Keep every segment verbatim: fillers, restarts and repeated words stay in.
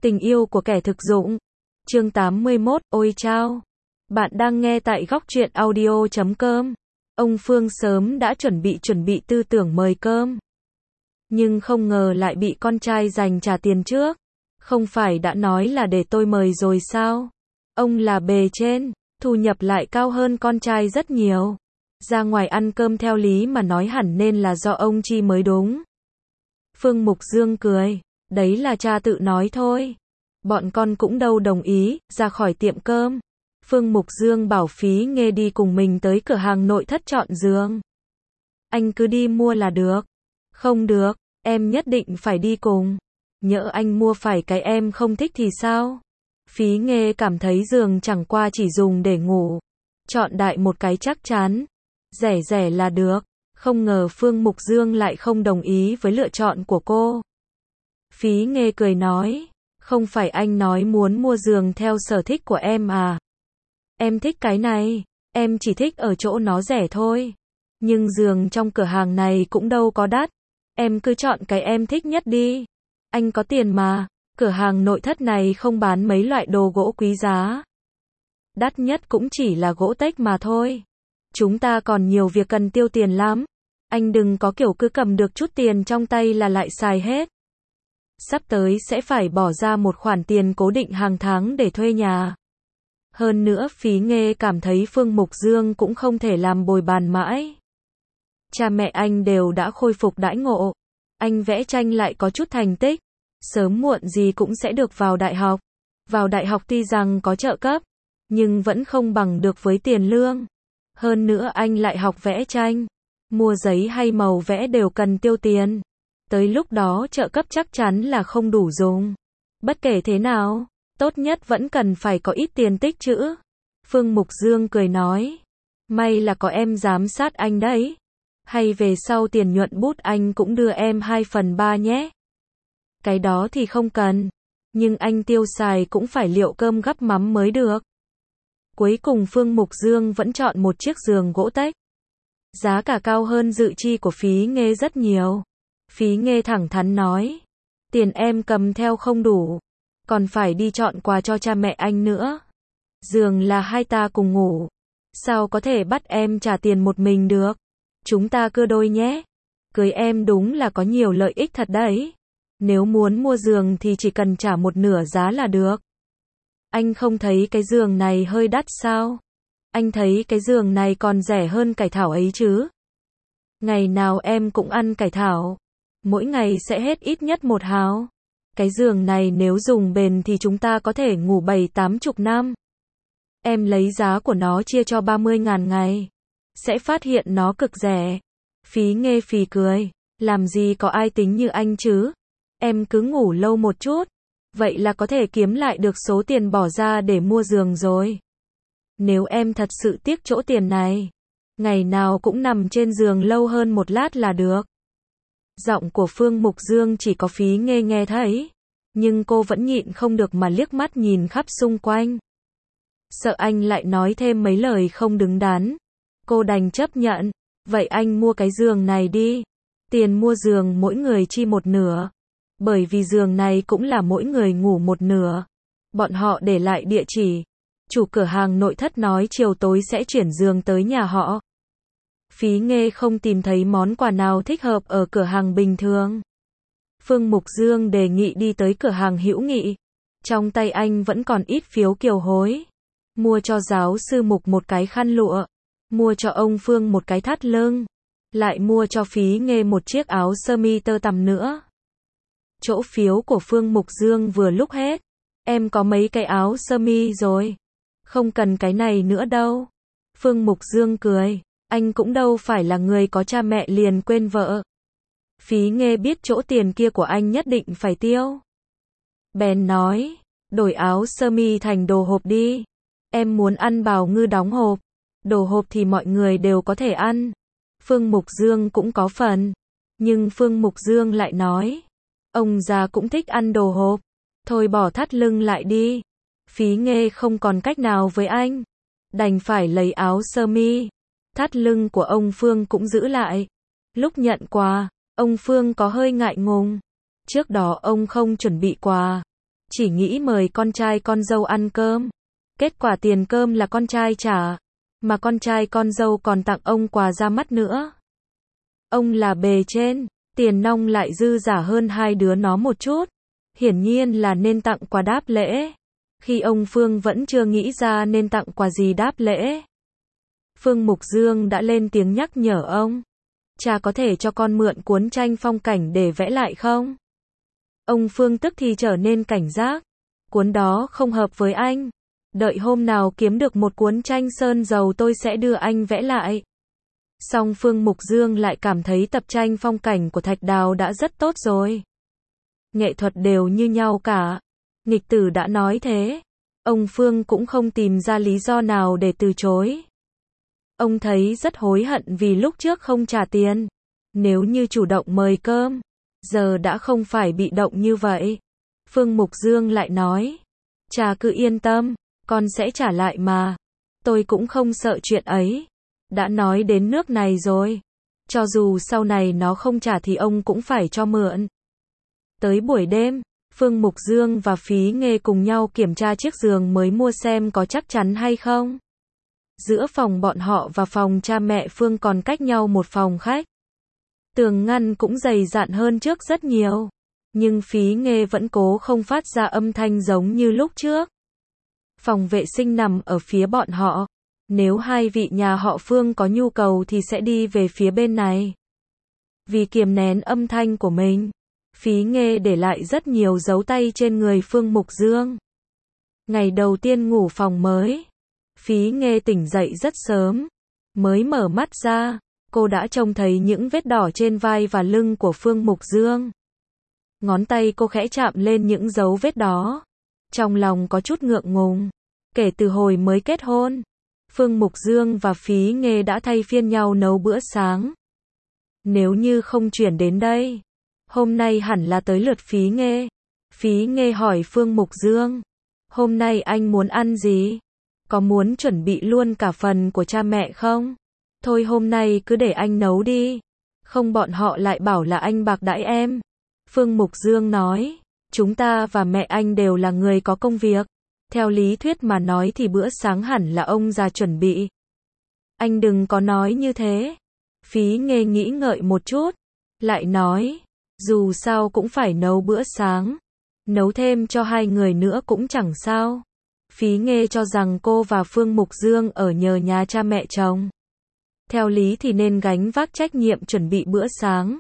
Tình yêu của kẻ thực dụng. Chương tám mươi mốt, ôi chao. Bạn đang nghe tại góc truyện audio chấm com. Ông Phương sớm đã chuẩn bị chuẩn bị tư tưởng mời cơm. Nhưng không ngờ lại bị con trai giành trả tiền trước. Không phải đã nói là để tôi mời rồi sao? Ông là bề trên, thu nhập lại cao hơn con trai rất nhiều. Ra ngoài ăn cơm theo lý mà nói hẳn nên là do ông chi mới đúng. Phương Mục Dương cười, đấy là cha tự nói thôi. Bọn con cũng đâu đồng ý, ra khỏi tiệm cơm. Phương Mục Dương bảo Phí Nghê đi cùng mình tới cửa hàng nội thất chọn giường. Anh cứ đi mua là được. Không được, em nhất định phải đi cùng. Nhỡ anh mua phải cái em không thích thì sao? Phí Nghê cảm thấy giường chẳng qua chỉ dùng để ngủ. Chọn đại một cái chắc chắn. Rẻ rẻ là được. Không ngờ Phương Mục Dương lại không đồng ý với lựa chọn của cô. Phí Nghê cười nói, không phải anh nói muốn mua giường theo sở thích của em à? Em thích cái này, em chỉ thích ở chỗ nó rẻ thôi. Nhưng giường trong cửa hàng này cũng đâu có đắt. Em cứ chọn cái em thích nhất đi. Anh có tiền mà, cửa hàng nội thất này không bán mấy loại đồ gỗ quý giá. Đắt nhất cũng chỉ là gỗ tếch mà thôi. Chúng ta còn nhiều việc cần tiêu tiền lắm. Anh đừng có kiểu cứ cầm được chút tiền trong tay là lại xài hết. Sắp tới sẽ phải bỏ ra một khoản tiền cố định hàng tháng để thuê nhà. Hơn nữa Phí Nghê cảm thấy Phương Mục Dương cũng không thể làm bồi bàn mãi. Cha mẹ anh đều đã khôi phục đãi ngộ. Anh vẽ tranh lại có chút thành tích. Sớm muộn gì cũng sẽ được vào đại học. Vào đại học tuy rằng có trợ cấp, nhưng vẫn không bằng được với tiền lương. Hơn nữa anh lại học vẽ tranh. Mua giấy hay màu vẽ đều cần tiêu tiền. Tới lúc đó trợ cấp chắc chắn là không đủ dùng. Bất kể thế nào, tốt nhất vẫn cần phải có ít tiền tích trữ. Phương Mục Dương cười nói, may là có em giám sát anh đấy. Hay về sau tiền nhuận bút anh cũng đưa em hai phần ba nhé. Cái đó thì không cần. Nhưng anh tiêu xài cũng phải liệu cơm gắp mắm mới được. Cuối cùng Phương Mục Dương vẫn chọn một chiếc giường gỗ tếch. Giá cả cao hơn dự chi của Phí Nghê rất nhiều. Phí Nghê thẳng thắn nói, tiền em cầm theo không đủ, còn phải đi chọn quà cho cha mẹ anh nữa. Giường là hai ta cùng ngủ, sao có thể bắt em trả tiền một mình được? Chúng ta cưa đôi nhé. Cưới em đúng là có nhiều lợi ích thật đấy. Nếu muốn mua giường thì chỉ cần trả một nửa giá là được. Anh không thấy cái giường này hơi đắt sao? Anh thấy cái giường này còn rẻ hơn cải thảo ấy chứ. Ngày nào em cũng ăn cải thảo. Mỗi ngày sẽ hết ít nhất một hào. Cái giường này nếu dùng bền thì chúng ta có thể ngủ bảy tám chục năm. Em lấy giá của nó chia cho ba mươi ngàn ngày. Sẽ phát hiện nó cực rẻ. Phí Nghê phì cười. Làm gì có ai tính như anh chứ? Em cứ ngủ lâu một chút. Vậy là có thể kiếm lại được số tiền bỏ ra để mua giường rồi. Nếu em thật sự tiếc chỗ tiền này, ngày nào cũng nằm trên giường lâu hơn một lát là được. Giọng của Phương Mục Dương chỉ có Phí Nghê nghe thấy. Nhưng cô vẫn nhịn không được mà liếc mắt nhìn khắp xung quanh. Sợ anh lại nói thêm mấy lời không đứng đắn. Cô đành chấp nhận. Vậy anh mua cái giường này đi. Tiền mua giường mỗi người chi một nửa. Bởi vì giường này cũng là mỗi người ngủ một nửa. Bọn họ để lại địa chỉ. Chủ cửa hàng nội thất nói chiều tối sẽ chuyển giường tới nhà họ. Phí Nghê không tìm thấy món quà nào thích hợp ở cửa hàng bình thường. Phương Mục Dương đề nghị đi tới cửa hàng Hữu Nghị. Trong tay anh vẫn còn ít phiếu kiều hối. Mua cho giáo sư Mục một cái khăn lụa. Mua cho ông Phương một cái thắt lưng. Lại mua cho Phí Nghê một chiếc áo sơ mi tơ tằm nữa. Chỗ phiếu của Phương Mục Dương vừa lúc hết. Em có mấy cái áo sơ mi rồi. Không cần cái này nữa đâu. Phương Mục Dương cười. Anh cũng đâu phải là người có cha mẹ liền quên vợ. Phí Nghê biết chỗ tiền kia của anh nhất định phải tiêu. Bèn nói, đổi áo sơ mi thành đồ hộp đi. Em muốn ăn bào ngư đóng hộp. Đồ hộp thì mọi người đều có thể ăn. Phương Mục Dương cũng có phần. Nhưng Phương Mục Dương lại nói, ông già cũng thích ăn đồ hộp. Thôi bỏ thắt lưng lại đi. Phí Nghê không còn cách nào với anh. Đành phải lấy áo sơ mi. Thắt lưng của ông Phương cũng giữ lại. Lúc nhận quà, ông Phương có hơi ngại ngùng. Trước đó ông không chuẩn bị quà. chỉ nghĩ mời con trai con dâu ăn cơm. Kết quả tiền cơm là con trai trả, mà con trai con dâu còn tặng ông quà ra mắt nữa. Ông là bề trên, tiền nong lại dư giả hơn hai đứa nó một chút, hiển nhiên là nên tặng quà đáp lễ. Khi ông Phương vẫn chưa nghĩ ra nên tặng quà gì đáp lễ, Phương Mục Dương đã lên tiếng nhắc nhở ông. Cha có thể cho con mượn cuốn tranh phong cảnh để vẽ lại không? Ông Phương tức thì trở nên cảnh giác. Cuốn đó không hợp với anh. Đợi hôm nào kiếm được một cuốn tranh sơn dầu tôi sẽ đưa anh vẽ lại. Song Phương Mục Dương lại cảm thấy tập tranh phong cảnh của Thạch Đào đã rất tốt rồi. Nghệ thuật đều như nhau cả. Nghịch tử đã nói thế. Ông Phương cũng không tìm ra lý do nào để từ chối. Ông thấy rất hối hận vì lúc trước không trả tiền. Nếu như chủ động mời cơm, giờ đã không phải bị động như vậy. Phương Mục Dương lại nói, cha cứ yên tâm, con sẽ trả lại mà. Tôi cũng không sợ chuyện ấy. Đã nói đến nước này rồi. Cho dù sau này nó không trả thì ông cũng phải cho mượn. Tới buổi đêm, Phương Mục Dương và Phí Nghê cùng nhau kiểm tra chiếc giường mới mua xem có chắc chắn hay không. Giữa phòng bọn họ và phòng cha mẹ Phương còn cách nhau một phòng khách. Tường ngăn cũng dày dặn hơn trước rất nhiều. Nhưng Phí Nghê vẫn cố không phát ra âm thanh giống như lúc trước. Phòng vệ sinh nằm ở phía bọn họ. Nếu hai vị nhà họ Phương có nhu cầu thì sẽ đi về phía bên này. Vì kiềm nén âm thanh của mình, Phí Nghê để lại rất nhiều dấu tay trên người Phương Mục Dương. Ngày đầu tiên ngủ phòng mới, Phí Nghê tỉnh dậy rất sớm. Mới mở mắt ra, cô đã trông thấy những vết đỏ trên vai và lưng của Phương Mục Dương. Ngón tay cô khẽ chạm lên những dấu vết đó. Trong lòng có chút ngượng ngùng. Kể từ hồi mới kết hôn, Phương Mục Dương và Phí Nghê đã thay phiên nhau nấu bữa sáng. Nếu như không chuyển đến đây, hôm nay hẳn là tới lượt Phí Nghê. Phí Nghê hỏi Phương Mục Dương, hôm nay anh muốn ăn gì? Có muốn chuẩn bị luôn cả phần của cha mẹ không? Thôi hôm nay cứ để anh nấu đi. Không bọn họ lại bảo là anh bạc đãi em. Phương Mục Dương nói, chúng ta và mẹ anh đều là người có công việc. Theo lý thuyết mà nói thì bữa sáng hẳn là ông già chuẩn bị. Anh đừng có nói như thế. Phí Nghê nghĩ ngợi một chút, lại nói, dù sao cũng phải nấu bữa sáng. Nấu thêm cho hai người nữa cũng chẳng sao. Phí Nghê cho rằng cô và Phương Mục Dương ở nhờ nhà cha mẹ chồng. Theo lý thì nên gánh vác trách nhiệm chuẩn bị bữa sáng.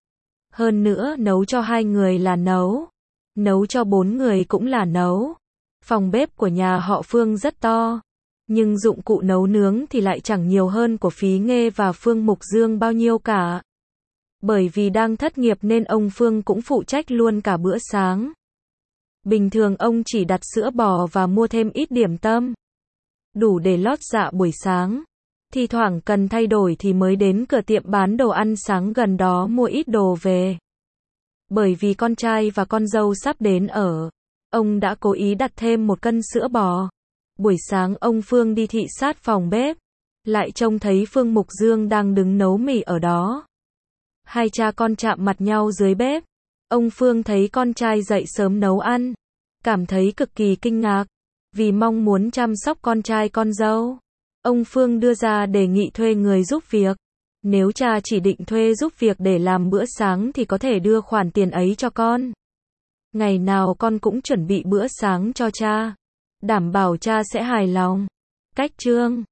Hơn nữa nấu cho hai người là nấu. Nấu cho bốn người cũng là nấu. Phòng bếp của nhà họ Phương rất to. Nhưng dụng cụ nấu nướng thì lại chẳng nhiều hơn của Phí Nghê và Phương Mục Dương bao nhiêu cả. Bởi vì đang thất nghiệp nên ông Phương cũng phụ trách luôn cả bữa sáng. Bình thường ông chỉ đặt sữa bò và mua thêm ít điểm tâm. Đủ để lót dạ buổi sáng. Thi thoảng cần thay đổi thì mới đến cửa tiệm bán đồ ăn sáng gần đó mua ít đồ về. Bởi vì con trai và con dâu sắp đến ở, ông đã cố ý đặt thêm một cân sữa bò. Buổi sáng ông Phương đi thị sát phòng bếp, lại trông thấy Phương Mục Dương đang đứng nấu mì ở đó. Hai cha con chạm mặt nhau dưới bếp. Ông Phương thấy con trai dậy sớm nấu ăn, cảm thấy cực kỳ kinh ngạc. Vì mong muốn chăm sóc con trai con dâu, ông Phương đưa ra đề nghị thuê người giúp việc. Nếu cha chỉ định thuê giúp việc để làm bữa sáng thì có thể đưa khoản tiền ấy cho con. Ngày nào con cũng chuẩn bị bữa sáng cho cha, đảm bảo cha sẽ hài lòng. Cách chương